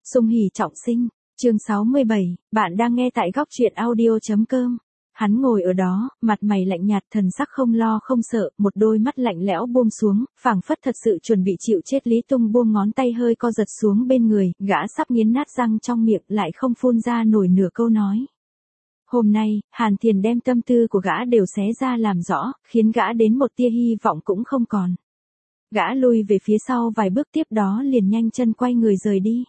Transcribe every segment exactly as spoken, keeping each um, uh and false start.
Sung hỉ trọng sinh, chương sáu mươi bảy, bạn đang nghe tại góc truyện audio.com. Hắn ngồi ở đó, mặt mày lạnh nhạt, thần sắc không lo không sợ, một đôi mắt lạnh lẽo buông xuống, phảng phất thật sự chuẩn bị chịu chết. Lý Tung buông ngón tay hơi co giật xuống bên người, gã sắp nghiến nát răng trong miệng, lại không phun ra nổi nửa câu nói. Hôm nay, Hàn Thiền đem tâm tư của gã đều xé ra làm rõ, khiến gã đến một tia hy vọng cũng không còn. Gã lui về phía sau vài bước, tiếp đó liền nhanh chân quay người rời đi.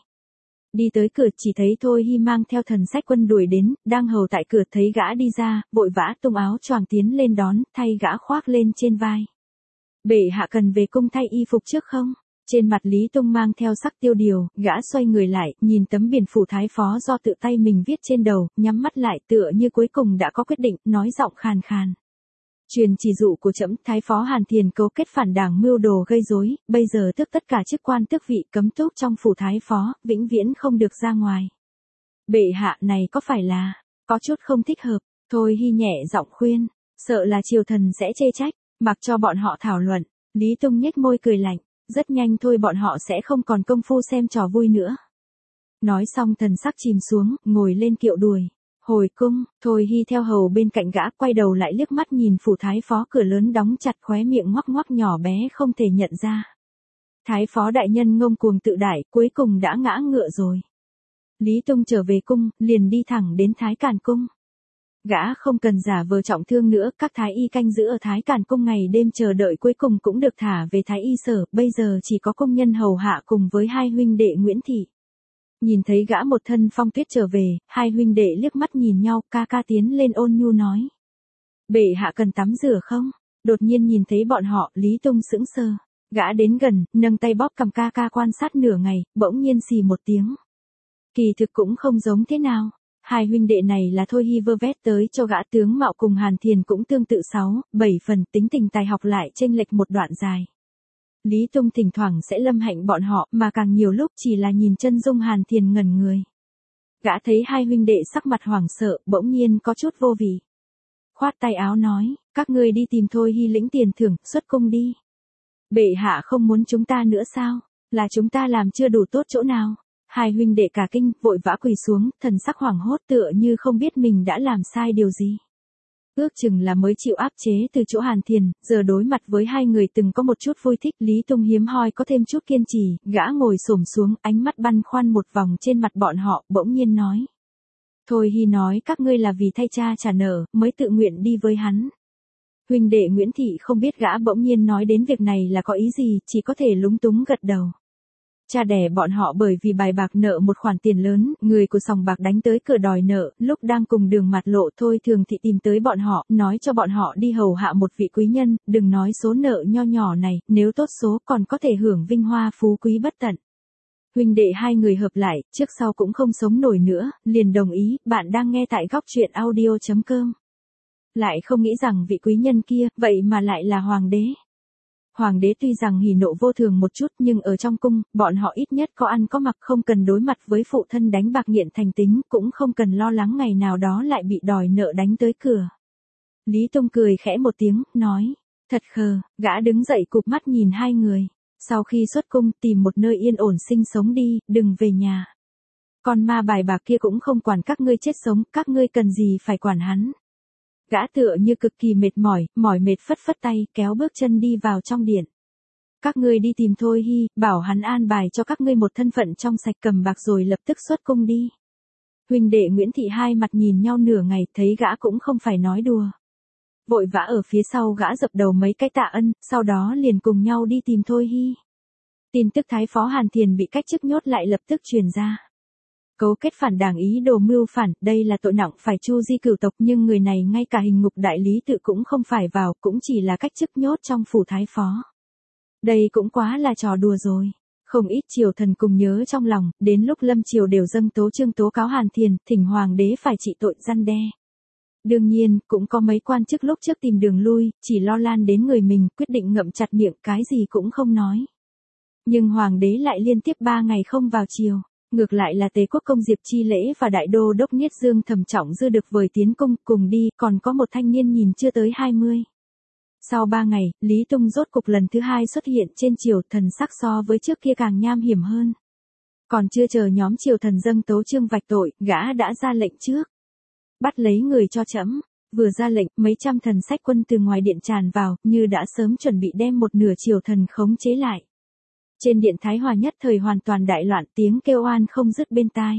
Đi tới cửa chỉ thấy Thôi Hy mang theo Thần Sách Quân đuổi đến, đang hầu tại cửa thấy gã đi ra, vội vã tung áo choàng tiến lên đón, thay gã khoác lên trên vai. Bệ hạ cần về cung thay y phục trước không? Trên mặt Lý Tung mang theo sắc tiêu điều, gã xoay người lại, nhìn tấm biển phủ thái phó do tự tay mình viết trên đầu, nhắm mắt lại tựa như cuối cùng đã có quyết định, nói giọng khàn khàn. Truyền chỉ dụ của trẫm, thái phó Hàn Thiền cấu kết phản đảng mưu đồ gây rối, bây giờ tước tất cả chức quan tước vị, cấm túc trong phủ thái phó, vĩnh viễn không được ra ngoài. Bệ hạ này có phải là, có chút không thích hợp, Thôi Hy nhẹ giọng khuyên, sợ là triều thần sẽ chê trách, mặc cho bọn họ thảo luận. Lý Tung nhếch môi cười lạnh, rất nhanh thôi bọn họ sẽ không còn công phu xem trò vui nữa. Nói xong thần sắc chìm xuống, ngồi lên kiệu đuổi. Hồi cung, Thôi Hy theo hầu bên cạnh gã, quay đầu lại liếc mắt nhìn phủ thái phó cửa lớn đóng chặt, khóe miệng ngoắc ngoắc nhỏ bé không thể nhận ra. Thái phó đại nhân ngông cuồng tự đại, cuối cùng đã ngã ngựa rồi. Lý Tung trở về cung, liền đi thẳng đến Thái Càn cung. Gã không cần giả vờ trọng thương nữa, các thái y canh giữ ở Thái Càn cung ngày đêm chờ đợi cuối cùng cũng được thả về Thái y sở, bây giờ chỉ có công nhân hầu hạ cùng với hai huynh đệ Nguyễn Thị. Nhìn thấy gã một thân phong tuyết trở về, hai huynh đệ liếc mắt nhìn nhau, ca ca tiến lên ôn nhu nói. Bệ hạ cần tắm rửa không? Đột nhiên nhìn thấy bọn họ, Lý Tung sững sờ. Gã đến gần, nâng tay bóp cầm ca ca quan sát nửa ngày, bỗng nhiên xì một tiếng. Kỳ thực cũng không giống thế nào. Hai huynh đệ này là Thôi Hy vơ vét tới cho gã, tướng mạo cùng Hàn Thiền cũng tương tự sáu, bảy phần, tính tình tài học lại chênh lệch một đoạn dài. Lý Tung thỉnh thoảng sẽ lâm hạnh bọn họ, mà càng nhiều lúc chỉ là nhìn chân dung Hàn Thiền ngẩn người. Gã thấy hai huynh đệ sắc mặt hoảng sợ, bỗng nhiên có chút vô vị. Khoát tay áo nói, các ngươi đi tìm Thôi Hy lĩnh tiền thưởng, xuất cung đi. Bệ hạ không muốn chúng ta nữa sao? Là chúng ta làm chưa đủ tốt chỗ nào? Hai huynh đệ cả kinh, vội vã quỳ xuống, thần sắc hoảng hốt tựa như không biết mình đã làm sai điều gì. Ước chừng là mới chịu áp chế từ chỗ Hàn Thiền, giờ đối mặt với hai người từng có một chút vui thích, Lý Tung hiếm hoi có thêm chút kiên trì, gã ngồi xổm xuống, ánh mắt băn khoăn một vòng trên mặt bọn họ, bỗng nhiên nói. Thôi Hy nói các ngươi là vì thay cha trả nợ, mới tự nguyện đi với hắn. Huynh đệ Nguyễn Thị không biết gã bỗng nhiên nói đến việc này là có ý gì, chỉ có thể lúng túng gật đầu. Cha đẻ bọn họ bởi vì bài bạc nợ một khoản tiền lớn, người của sòng bạc đánh tới cửa đòi nợ, lúc đang cùng đường mặt lộ Thôi Thường Thị tìm tới bọn họ, nói cho bọn họ đi hầu hạ một vị quý nhân, đừng nói số nợ nho nhỏ này, nếu tốt số còn có thể hưởng vinh hoa phú quý bất tận. Huynh đệ hai người hợp lại, trước sau cũng không sống nổi nữa, liền đồng ý, bạn đang nghe tại góc truyện audio.com. Lại không nghĩ rằng vị quý nhân kia, vậy mà lại là hoàng đế. Hoàng đế tuy rằng hỉ nộ vô thường một chút nhưng ở trong cung, bọn họ ít nhất có ăn có mặc, không cần đối mặt với phụ thân đánh bạc nghiện thành tính, cũng không cần lo lắng ngày nào đó lại bị đòi nợ đánh tới cửa. Lý Tung cười khẽ một tiếng, nói, thật khờ, gã đứng dậy cụp mắt nhìn hai người. Sau khi xuất cung tìm một nơi yên ổn sinh sống đi, đừng về nhà. Con ma bài bạc kia cũng không quản các ngươi chết sống, các ngươi cần gì phải quản hắn. Gã tựa như cực kỳ mệt mỏi, mỏi mệt phất phất tay, kéo bước chân đi vào trong điện. Các ngươi đi tìm Thôi Hy, bảo hắn an bài cho các ngươi một thân phận trong sạch cầm bạc rồi lập tức xuất cung đi. Huynh đệ Nguyễn Thị hai mặt nhìn nhau nửa ngày, thấy gã cũng không phải nói đùa. Vội vã ở phía sau gã dập đầu mấy cái tạ ân, sau đó liền cùng nhau đi tìm Thôi Hy. Tin tức thái phó Hàn Thiền bị cách chức nhốt lại lập tức truyền ra. Cấu kết phản đảng ý đồ mưu phản, đây là tội nặng phải chu di cửu tộc, nhưng người này ngay cả hình ngục đại lý tự cũng không phải vào, cũng chỉ là cách chức nhốt trong phủ thái phó. Đây cũng quá là trò đùa rồi. Không ít triều thần cùng nhớ trong lòng, đến lúc lâm triều đều dâng tố chương tố cáo Hàn Thiền, thỉnh hoàng đế phải trị tội răn đe. Đương nhiên, cũng có mấy quan chức lúc trước tìm đường lui, chỉ lo lan đến người mình, quyết định ngậm chặt miệng, cái gì cũng không nói. Nhưng hoàng đế lại liên tiếp ba ngày không vào triều. Ngược lại là Tế Quốc công Diệp Chi Lễ và Đại Đô Đốc Niết Dương Thẩm Trọng Dư được vời tiến cung cùng đi, còn có một thanh niên nhìn chưa tới hai mươi. Sau ba ngày, Lý Tung rốt cục lần thứ hai xuất hiện trên triều, thần sắc so với trước kia càng nham hiểm hơn. Còn chưa chờ nhóm triều thần dâng tấu chương vạch tội, gã đã ra lệnh trước. Bắt lấy người cho trẫm. Vừa ra lệnh, mấy trăm thần sách quân từ ngoài điện tràn vào, như đã sớm chuẩn bị đem một nửa triều thần khống chế lại. Trên điện Thái Hòa nhất thời hoàn toàn đại loạn, tiếng kêu oan không dứt bên tai.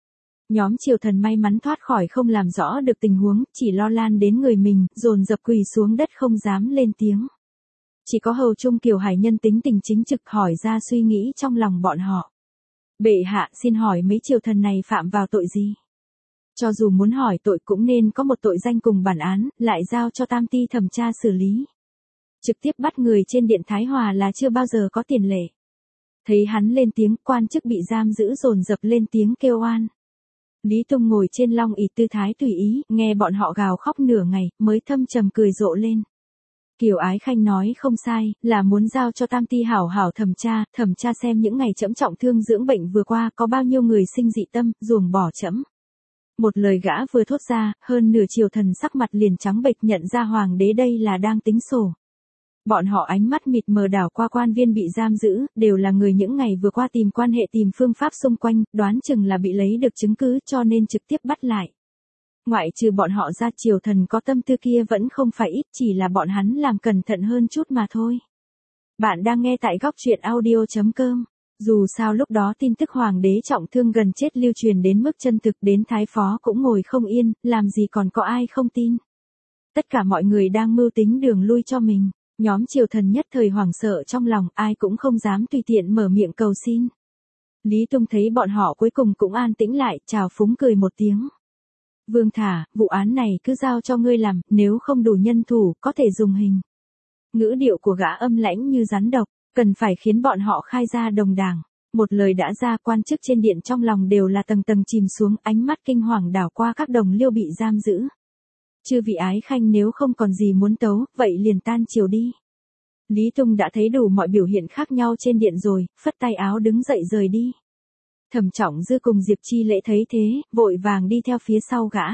Nhóm triều thần may mắn thoát khỏi không làm rõ được tình huống, chỉ lo lan đến người mình, dồn dập quỳ xuống đất không dám lên tiếng. Chỉ có hầu trung Kiều Hải Nhân tính tình chính trực hỏi ra suy nghĩ trong lòng bọn họ. Bệ hạ xin hỏi mấy triều thần này phạm vào tội gì? Cho dù muốn hỏi tội cũng nên có một tội danh cùng bản án, lại giao cho tam ty thẩm tra xử lý. Trực tiếp bắt người trên điện Thái Hòa là chưa bao giờ có tiền lệ. Thấy hắn lên tiếng, quan chức bị giam giữ dồn dập lên tiếng kêu oan. Lý Tung ngồi trên long ỷ tư thái tùy ý, nghe bọn họ gào khóc nửa ngày, mới thâm trầm cười rộ lên. Kiều Ái Khanh nói không sai, là muốn giao cho tam ty hảo hảo thẩm tra, thẩm tra xem những ngày trẫm trọng thương dưỡng bệnh vừa qua có bao nhiêu người sinh dị tâm, ruồng bỏ trẫm. Một lời gã vừa thốt ra, hơn nửa triều thần sắc mặt liền trắng bệch nhận ra hoàng đế đây là đang tính sổ. Bọn họ ánh mắt mịt mờ đảo qua quan viên bị giam giữ, đều là người những ngày vừa qua tìm quan hệ tìm phương pháp xung quanh, đoán chừng là bị lấy được chứng cứ cho nên trực tiếp bắt lại. Ngoại trừ bọn họ ra triều thần có tâm tư kia vẫn không phải ít, chỉ là bọn hắn làm cẩn thận hơn chút mà thôi. Bạn đang nghe tại góc truyện audio chấm com. Dù sao lúc đó tin tức hoàng đế trọng thương gần chết lưu truyền đến mức chân thực, đến thái phó cũng ngồi không yên, làm gì còn có ai không tin. Tất cả mọi người đang mưu tính đường lui cho mình, nhóm triều thần nhất thời hoảng sợ trong lòng, ai cũng không dám tùy tiện mở miệng cầu xin. Lý Tung thấy bọn họ cuối cùng cũng an tĩnh lại, chào phúng cười một tiếng. Vương thả, vụ án này cứ giao cho ngươi làm, nếu không đủ nhân thủ, có thể dùng hình. Ngữ điệu của gã âm lãnh như rắn độc, cần phải khiến bọn họ khai ra đồng đảng. Một lời đã ra, quan chức trên điện trong lòng đều là tầng tầng chìm xuống, ánh mắt kinh hoàng đảo qua các đồng liêu bị giam giữ. Chư vị Ái Khanh nếu không còn gì muốn tấu, vậy liền tan chiều đi. Lý Tung đã thấy đủ mọi biểu hiện khác nhau trên điện rồi, phất tay áo đứng dậy rời đi. Thẩm Trọng Dư cùng Diệp Chi Lễ thấy thế, vội vàng đi theo phía sau gã.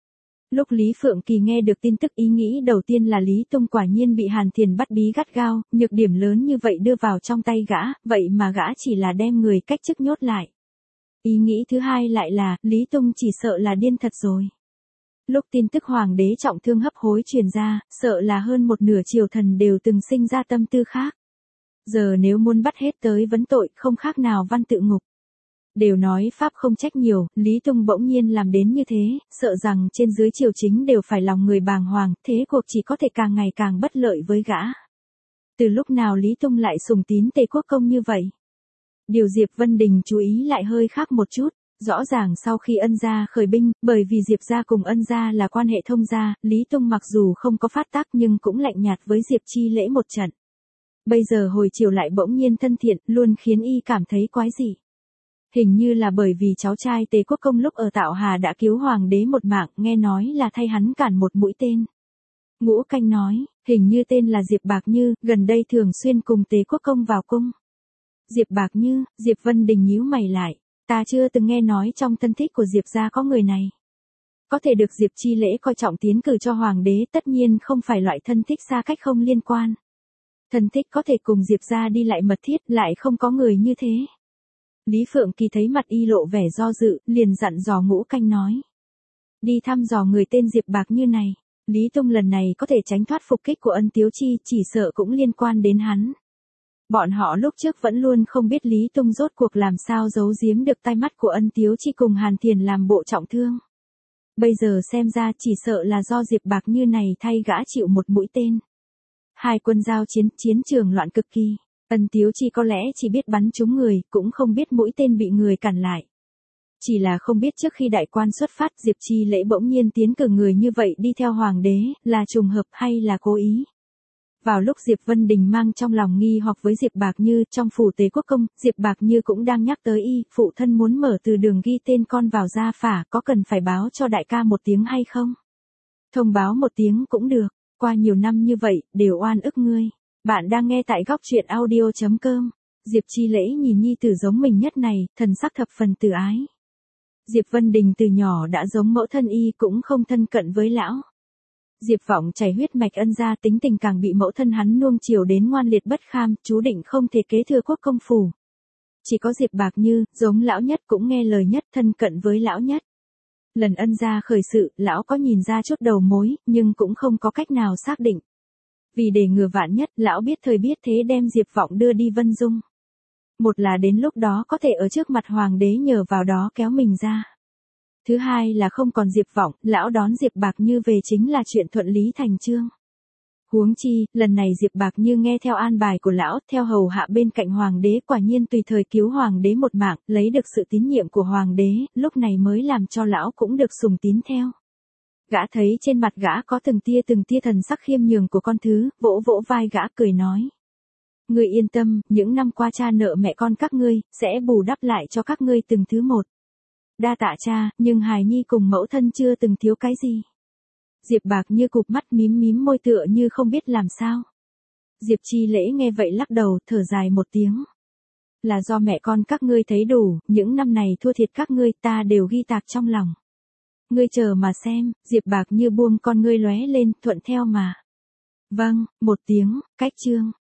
Lúc Lý Phượng Kỳ nghe được tin tức, ý nghĩ đầu tiên là Lý Tung quả nhiên bị Hàn Thiền bắt bí gắt gao, nhược điểm lớn như vậy đưa vào trong tay gã, vậy mà gã chỉ là đem người cách chức nhốt lại. Ý nghĩ thứ hai lại là, Lý Tung chỉ sợ là điên thật rồi. Lúc tin tức hoàng đế trọng thương hấp hối truyền ra, sợ là hơn một nửa triều thần đều từng sinh ra tâm tư khác. Giờ nếu muốn bắt hết tới vấn tội, không khác nào văn tự ngục. Đều nói pháp không trách nhiều, Lý Tung bỗng nhiên làm đến như thế, sợ rằng trên dưới triều chính đều phải lòng người bàng hoàng, thế cuộc chỉ có thể càng ngày càng bất lợi với gã. Từ lúc nào Lý Tung lại sùng tín Tề Quốc Công như vậy? Điều Diệp Vân Đình chú ý lại hơi khác một chút, rõ ràng sau khi Ân gia khởi binh, bởi vì Diệp gia cùng Ân gia là quan hệ thông gia, Lý Tung mặc dù không có phát tác nhưng cũng lạnh nhạt với Diệp Chi Lễ một trận. Bây giờ hồi chiều lại bỗng nhiên thân thiện, luôn khiến y cảm thấy quái dị. Hình như là bởi vì cháu trai Tề Quốc Công lúc ở Tạo Hà đã cứu hoàng đế một mạng, nghe nói là thay hắn cản một mũi tên. Ngũ Canh nói, hình như tên là Diệp Bạc Như, gần đây thường xuyên cùng Tề Quốc Công vào cung. Diệp Bạc Như, Diệp Vân Đình nhíu mày lại, ta chưa từng nghe nói trong thân thích của Diệp gia có người này. Có thể được Diệp Chi Lễ coi trọng tiến cử cho hoàng đế tất nhiên không phải loại thân thích xa cách không liên quan. Thân thích có thể cùng Diệp gia đi lại mật thiết, lại không có người như thế. Lý Phượng Kỳ thấy mặt y lộ vẻ do dự, liền dặn dò Ngũ Canh nói. Đi thăm dò người tên Diệp Bạc Như này, Lý Tung lần này có thể tránh thoát phục kích của Ân Tiếu Chi, chỉ sợ cũng liên quan đến hắn. Bọn họ lúc trước vẫn luôn không biết Lý Tung rốt cuộc làm sao giấu giếm được tai mắt của Ân Tiếu Chi cùng Hàn Thiền làm bộ trọng thương. Bây giờ xem ra chỉ sợ là do Diệp Bạc Như này thay gã chịu một mũi tên. Hai quân giao chiến, chiến trường loạn cực kỳ. Ân Tiếu Chi có lẽ chỉ biết bắn trúng người, cũng không biết mũi tên bị người cản lại. Chỉ là không biết trước khi đại quan xuất phát Diệp Chi Lễ bỗng nhiên tiến cử người như vậy đi theo hoàng đế, là trùng hợp hay là cố ý. Vào lúc Diệp Vân Đình mang trong lòng nghi hoặc với Diệp Bạc Như trong phủ Tề Quốc Công, Diệp Bạc Như cũng đang nhắc tới y, phụ thân muốn mở từ đường ghi tên con vào gia phả, có cần phải báo cho đại ca một tiếng hay không? Thông báo một tiếng cũng được, qua nhiều năm như vậy, đều oan ức ngươi. Bạn đang nghe tại góc truyện audio chấm com. Diệp Chi Lễ nhìn nhi tử giống mình nhất này, thần sắc thập phần từ ái. Diệp Vân Đình từ nhỏ đã giống mẫu thân y cũng không thân cận với lão. Diệp Vọng chảy huyết mạch Ân gia, tính tình càng bị mẫu thân hắn nuông chiều đến ngoan liệt bất kham, chú định không thể kế thừa Quốc công phủ. chỉ có Diệp Bạc Như, giống lão nhất cũng nghe lời nhất, thân cận với lão nhất. Lần ân gia khởi sự, lão có nhìn ra chút đầu mối, nhưng cũng không có cách nào xác định. Vì để ngừa vạn nhất, lão biết thời biết thế đem Diệp Vọng đưa đi Vân Dung. Một là đến lúc đó có thể ở trước mặt hoàng đế nhờ vào đó kéo mình ra. Thứ hai là không còn Diệp Vọng, lão đón Diệp Bạc Như về chính là chuyện thuận lý thành chương. Huống chi, lần này Diệp Bạc Như nghe theo an bài của lão, theo hầu hạ bên cạnh hoàng đế, quả nhiên tùy thời cứu hoàng đế một mạng, lấy được sự tín nhiệm của hoàng đế, lúc này mới làm cho lão cũng được sùng tín theo. Gã thấy trên mặt gã có từng tia từng tia thần sắc khiêm nhường của con thứ, vỗ vỗ vai gã cười nói. Ngươi yên tâm, những năm qua cha nợ mẹ con các ngươi, sẽ bù đắp lại cho các ngươi từng thứ một. Đa tạ cha, nhưng hài nhi cùng mẫu thân chưa từng thiếu cái gì. Diệp Bạc Như cụp mắt mím mím môi tựa như không biết làm sao. Diệp Chi Lễ nghe vậy lắc đầu, thở dài một tiếng. Là do mẹ con các ngươi thấy đủ, những năm này thua thiệt các ngươi ta đều ghi tạc trong lòng. Ngươi chờ mà xem, Diệp Bạc Như buông con ngươi lóe lên, thuận theo mà. Vâng, một tiếng, cách chương.